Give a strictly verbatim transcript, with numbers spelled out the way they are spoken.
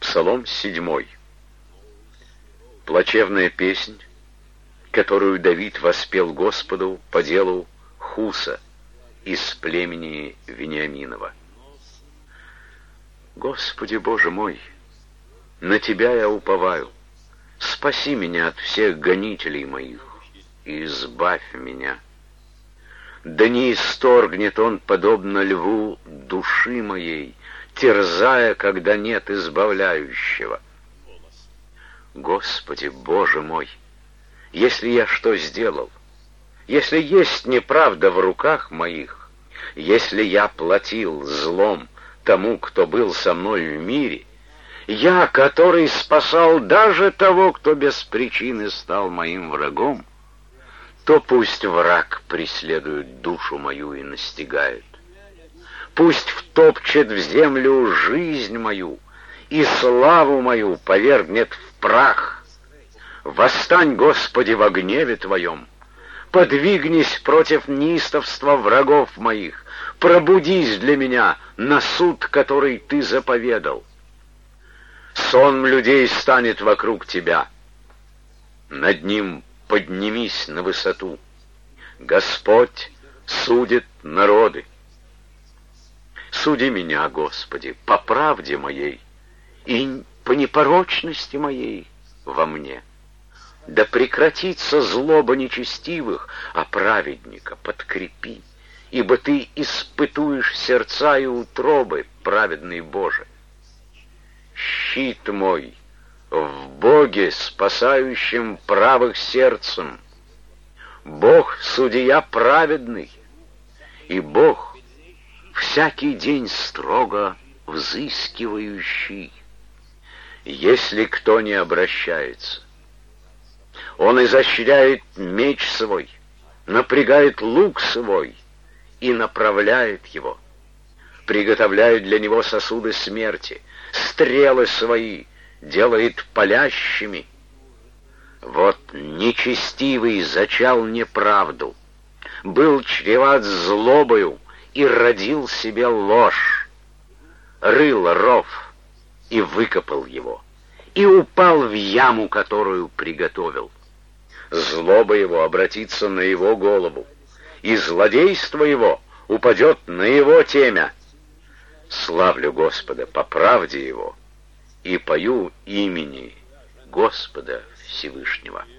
Псалом седьмой. Плачевная песнь, которую Давид воспел Господу по делу Хуса из племени Вениаминова. Господи Боже мой, на Тебя я уповаю. Спаси меня от всех гонителей моих и избавь меня. Да не исторгнет он, подобно льву, души моей, терзая, когда нет избавляющего. Господи Боже мой, если я что сделал, если есть неправда в руках моих, если я платил злом тому, кто был со мной в мире, я, который спасал даже того, кто без причины стал моим врагом, то пусть враг преследует душу мою и настигает. Пусть втопчет в землю жизнь мою и славу мою повергнет в прах. Восстань, Господи, во гневе Твоем, подвигнись против неистовства врагов моих, пробудись для меня на суд, который Ты заповедал. Сон людей станет вокруг Тебя, над ним поднимись на высоту. Господь судит народы. Суди меня, Господи, по правде моей и по непорочности моей во мне. Да прекратится злоба нечестивых, а праведника подкрепи, ибо Ты испытуешь сердца и утробы, праведный Боже. Щит мой в Боге, спасающем правых сердцем. Бог — судья праведный, и Бог — всякий день строго взыскивающий. Если кто не обращается, он изощряет меч свой, напрягает лук свой и направляет его, приготовляет для него сосуды смерти, стрелы свои делает палящими. Вот нечестивый зачал неправду, был чреват злобою и родил себе ложь, рыл ров и выкопал его, и упал в яму, которую приготовил. Злоба его обратится на его голову, и злодейство его упадет на его темя. Славлю Господа по правде Его и пою имени Господа Всевышнего.